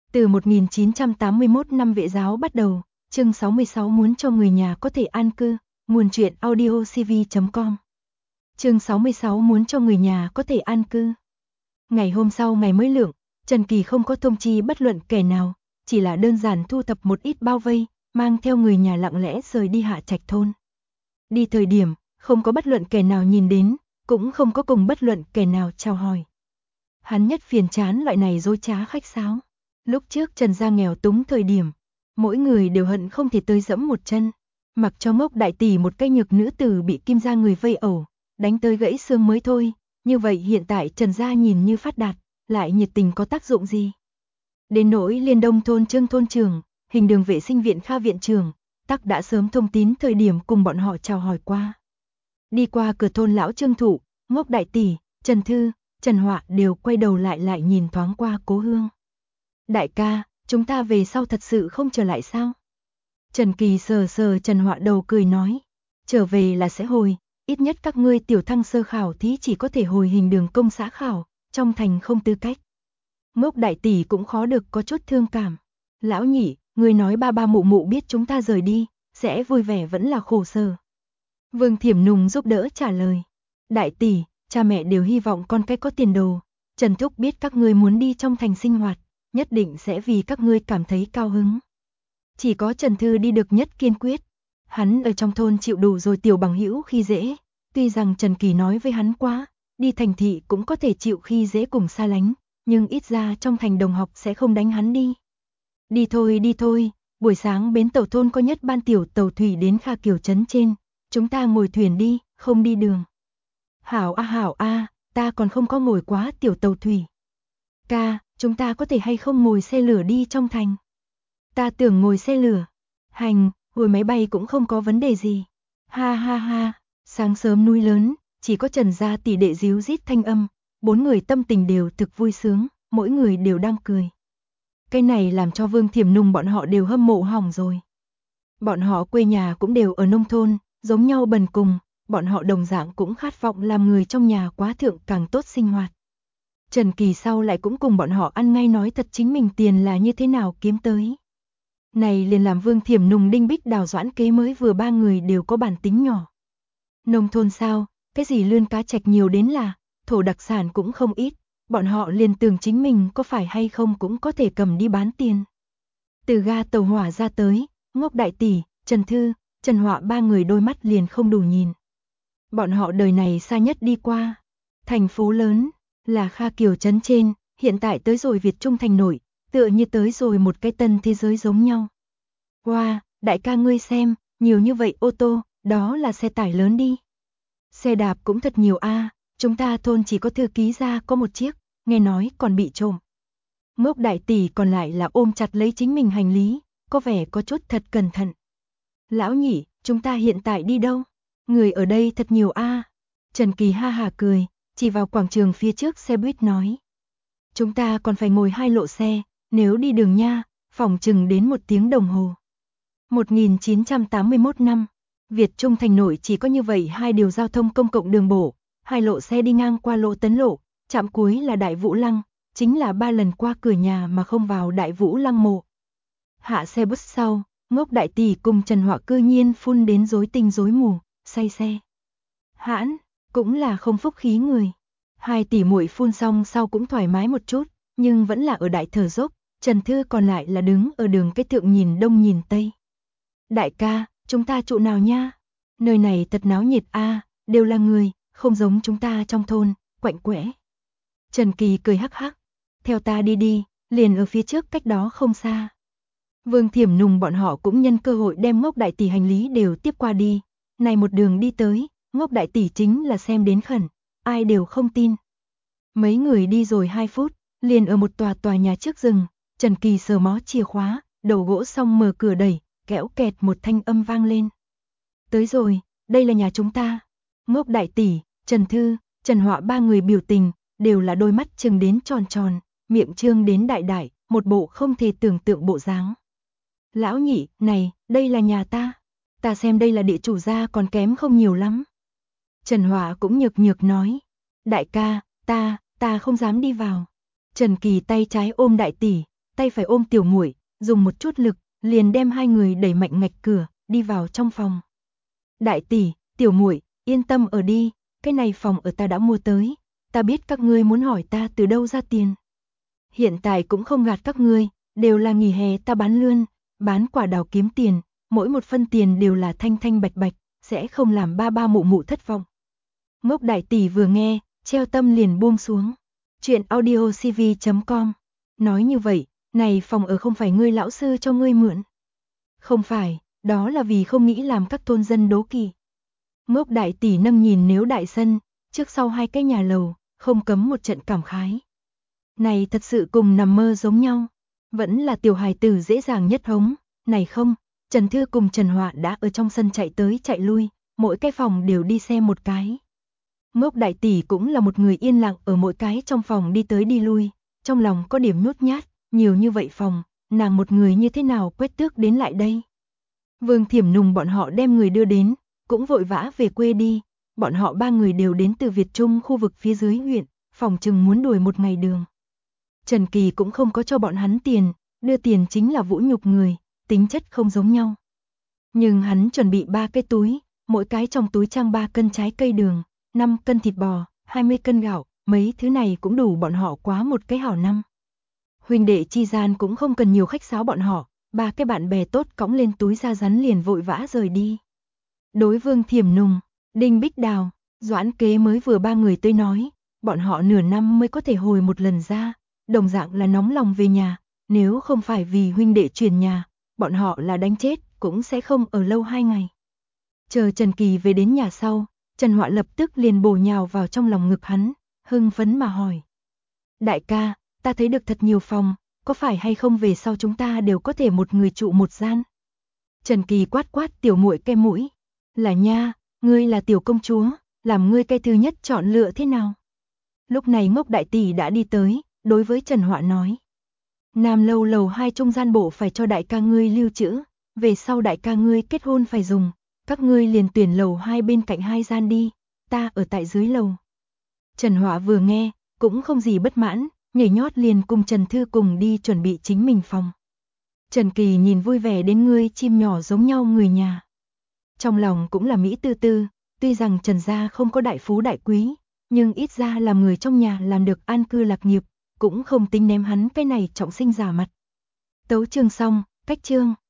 Từ 1981 năm Vệ giáo bắt đầu, chương 66 muốn cho người nhà có thể an cư, nguồn truyện audiocv.com. Chương 66 muốn cho người nhà có thể an cư. Ngày hôm sau ngày mới lượng, Trần Kỳ không có thông chi bất luận kẻ nào, chỉ là đơn giản thu thập một ít bao vây, mang theo người nhà lặng lẽ rời đi Hạ Trạch thôn. Đi thời điểm, không có bất luận kẻ nào nhìn đến, cũng không có cùng bất luận kẻ nào chào hỏi. Hắn nhất phiền chán loại này dối trá khách sáo. Lúc trước Trần gia nghèo túng thời điểm, mỗi người đều hận không thể tới dẫm một chân, mặc cho Ngốc đại tỷ một cái nhược nữ tử bị Kim gia người vây ẩu, đánh tới gãy xương mới thôi. Như vậy hiện tại Trần gia nhìn như phát đạt, lại nhiệt tình có tác dụng gì? Đến nỗi Liên Đông thôn Trương thôn trưởng, Hình đường vệ sinh viện Kha viện trưởng, tắc đã sớm thông tín thời điểm cùng bọn họ chào hỏi qua. Đi qua cửa thôn lão Trương Thụ, Ngốc đại tỷ, Trần Thư, Trần Họa đều quay đầu lại nhìn thoáng qua Cố Hương. Đại ca, chúng ta về sau thật sự không trở lại sao? Trần Kỳ sờ sờ Trần Họa đầu cười nói, trở về là sẽ hồi, ít nhất các ngươi tiểu thăng sơ khảo thí chỉ có thể hồi hình đường công xã khảo, trong thành không tư cách. Ngốc đại tỷ cũng khó được có chút thương cảm. Lão nhị, người nói ba ba mụ mụ biết chúng ta rời đi, sẽ vui vẻ vẫn là khổ sở. Vương Thiểm Nùng giúp đỡ trả lời. Đại tỷ, cha mẹ đều hy vọng con cái có tiền đồ. Trần Thúc biết các ngươi muốn đi trong thành sinh hoạt, nhất định sẽ vì các ngươi cảm thấy cao hứng. Chỉ có Trần Thư đi được nhất kiên quyết. Hắn ở trong thôn chịu đủ rồi tiểu bằng hữu khi dễ. Tuy rằng Trần Kỳ nói với hắn quá, đi thành thị cũng có thể chịu khi dễ cùng xa lánh, nhưng ít ra trong thành đồng học sẽ không đánh hắn đi. Đi thôi, buổi sáng bến tàu thôn có nhất ban tiểu tàu thủy đến Kha Kiều trấn trên, chúng ta ngồi thuyền đi, không đi đường. Hảo a, ta còn không có ngồi quá tiểu tàu thủy. Ca, chúng ta có thể hay không ngồi xe lửa đi trong thành? Ta tưởng ngồi xe lửa. Hành, ngồi máy bay cũng không có vấn đề gì. Ha, sáng sớm núi lớn, chỉ có Trần gia tỷ đệ díu rít thanh âm, bốn người tâm tình đều thực vui sướng, mỗi người đều đang cười. Cái này làm cho Vương Thiểm Nùng bọn họ đều hâm mộ hỏng rồi. Bọn họ quê nhà cũng đều ở nông thôn, giống nhau bần cùng, bọn họ đồng dạng cũng khát vọng làm người trong nhà quá thượng càng tốt sinh hoạt. Trần Kỳ sau lại cũng cùng bọn họ ăn ngay nói thật chính mình tiền là như thế nào kiếm tới. Này liền làm Vương Thiểm Nùng Đinh Bích Đào Doãn Kế mới vừa ba người đều có bản tính nhỏ. Nông thôn sao, cái gì lươn cá trạch nhiều đến là, thổ đặc sản cũng không ít, bọn họ liền tưởng chính mình có phải hay không cũng có thể cầm đi bán tiền. Từ ga tàu hỏa ra tới, Ngốc đại tỷ, Trần Thư, Trần Họa ba người đôi mắt liền không đủ nhìn. Bọn họ đời này xa nhất đi qua, thành phố lớn, là Kha Kiều trấn trên, hiện tại tới rồi Việt Trung thành nổi, tựa như tới rồi một cái tân thế giới giống nhau. Wow, đại ca ngươi xem, nhiều như vậy ô tô, đó là xe tải lớn đi. Xe đạp cũng thật nhiều a, chúng ta thôn chỉ có thư ký gia có một chiếc, nghe nói còn bị trộm. Ngốc đại tỷ còn lại là ôm chặt lấy chính mình hành lý, có vẻ có chút thật cẩn thận. Lão nhị, chúng ta hiện tại đi đâu? Người ở đây thật nhiều a. Trần Kỳ ha hà cười, chỉ vào quảng trường phía trước xe buýt nói. Chúng ta còn phải ngồi 2 lộ xe, nếu đi đường nha, phỏng chừng đến 1 tiếng đồng hồ. 1981 năm, Việt Trung thành nội chỉ có như vậy 2 điều giao thông công cộng đường bộ, 2 lộ xe đi ngang qua Lỗ Tấn Lộ, trạm cuối là Đại Vũ Lăng, chính là 3 lần qua cửa nhà mà không vào Đại Vũ Lăng mộ. Hạ xe bus sau, Ngốc đại tỷ cùng Trần Họa cư nhiên phun đến rối tinh rối mù, say xe. Hãn, cũng là không phúc khí người. 2 tỷ muội phun xong sau cũng thoải mái một chút, nhưng vẫn là ở đại thở dốc, Trần Thư còn lại là đứng ở đường cái thượng nhìn đông nhìn tây. Đại ca, chúng ta trụ nào nha? Nơi này thật náo nhiệt a, đều là người, không giống chúng ta trong thôn, quạnh quẽ. Trần Kỳ cười hắc hắc, theo ta đi, liền ở phía trước cách đó không xa. Vương Thiểm Nùng bọn họ cũng nhân cơ hội đem Ngốc đại tỷ hành lý đều tiếp qua đi. Này một đường đi tới, Ngốc đại tỷ chính là xem đến khẩn, ai đều không tin. Mấy người đi rồi 2 phút, liền ở một tòa nhà trước rừng, Trần Kỳ sờ mó chìa khóa, đầu gỗ xong mở cửa đẩy, kéo kẹt một thanh âm vang lên. Tới rồi, đây là nhà chúng ta. Ngốc đại tỷ, Trần Thư, Trần Họa ba người biểu tình, đều là đôi mắt trừng đến tròn, miệng trương đến đại, một bộ không thể tưởng tượng bộ dáng. Lão nhị, này, đây là nhà ta. Ta xem đây là địa chủ gia còn kém không nhiều lắm. Trần Họa cũng nhược nói. Đại ca, ta không dám đi vào. Trần Kỳ tay trái ôm đại tỷ, tay phải ôm tiểu muội, dùng một chút lực, liền đem hai người đẩy mạnh ngạch cửa, đi vào trong phòng. Đại tỷ, tiểu muội, yên tâm ở đi, cái này phòng ở ta đã mua tới, ta biết các ngươi muốn hỏi ta từ đâu ra tiền. Hiện tại cũng không gạt các ngươi, đều là nghỉ hè ta bán lươn, bán quả đào kiếm tiền, mỗi một phân tiền đều là thanh thanh bạch bạch, sẽ không làm ba ba mụ mụ thất vọng. Ngốc đại tỷ vừa nghe, treo tâm liền buông xuống. Chuyện audiocv.com. Nói như vậy, này phòng ở không phải ngươi lão sư cho ngươi mượn. Không phải, đó là vì không nghĩ làm các thôn dân đố kỵ. Ngốc đại tỷ nâng nhìn nếu đại sân, trước sau hai cái nhà lầu, không cấm một trận cảm khái. Này thật sự cùng nằm mơ giống nhau, vẫn là tiểu hài tử dễ dàng nhất hống, này không, Trần Thư cùng Trần Họa đã ở trong sân chạy tới chạy lui, mỗi cái phòng đều đi xem một cái. Ngốc đại tỷ cũng là một người yên lặng ở mỗi cái trong phòng đi tới đi lui, trong lòng có điểm nhút nhát, nhiều như vậy phòng, nàng một người như thế nào quét tước đến lại đây. Vương Thiểm Nùng bọn họ đem người đưa đến, cũng vội vã về quê đi, bọn họ ba người đều đến từ Việt Trung khu vực phía dưới huyện, phòng chừng muốn đuổi một ngày đường. Trần Kỳ cũng không có cho bọn hắn tiền, đưa tiền chính là vũ nhục người, tính chất không giống nhau. Nhưng hắn chuẩn bị 3 cái túi, mỗi cái trong túi trang 3 cân trái cây đường, 5 cân thịt bò, 20 cân gạo, mấy thứ này cũng đủ bọn họ quá một cái hảo năm. Huynh đệ chi gian cũng không cần nhiều khách sáo bọn họ, 3 cái bạn bè tốt cõng lên túi da rắn liền vội vã rời đi. Đối Vương Thiểm Nùng, Đinh Bích Đào, Doãn Kế mới vừa 3 người tới nói, bọn họ nửa năm mới có thể hồi một lần ra, đồng dạng là nóng lòng về nhà, nếu không phải vì huynh đệ chuyển nhà, bọn họ là đánh chết cũng sẽ không ở lâu 2 ngày. Chờ Trần Kỳ về đến nhà sau, Trần Họa lập tức liền bổ nhào vào trong lòng ngực hắn, hưng phấn mà hỏi. Đại ca, ta thấy được thật nhiều phòng, có phải hay không về sau chúng ta đều có thể một người trụ một gian? Trần Kỳ quát quát tiểu muội cái mũi. Là nha, ngươi là tiểu công chúa, làm ngươi cái thứ nhất chọn lựa thế nào? Lúc này Ngốc đại tỷ đã đi tới, đối với Trần Họa nói. Nam lâu lầu 2 trung gian bộ phải cho đại ca ngươi lưu trữ, về sau đại ca ngươi kết hôn phải dùng, các ngươi liền tuyển lầu 2 bên cạnh 2 gian đi, ta ở tại dưới lầu. Trần Họa vừa nghe, cũng không gì bất mãn, nhảy nhót liền cùng Trần Thư cùng đi chuẩn bị chính mình phòng. Trần Kỳ nhìn vui vẻ đến ngươi chim nhỏ giống nhau người nhà. Trong lòng cũng là mỹ tư tư, tuy rằng Trần gia không có đại phú đại quý, nhưng ít ra làm người trong nhà làm được an cư lạc nghiệp, cũng không tính ném hắn cái này trọng sinh giả mặt. Tấu chương xong, cách chương.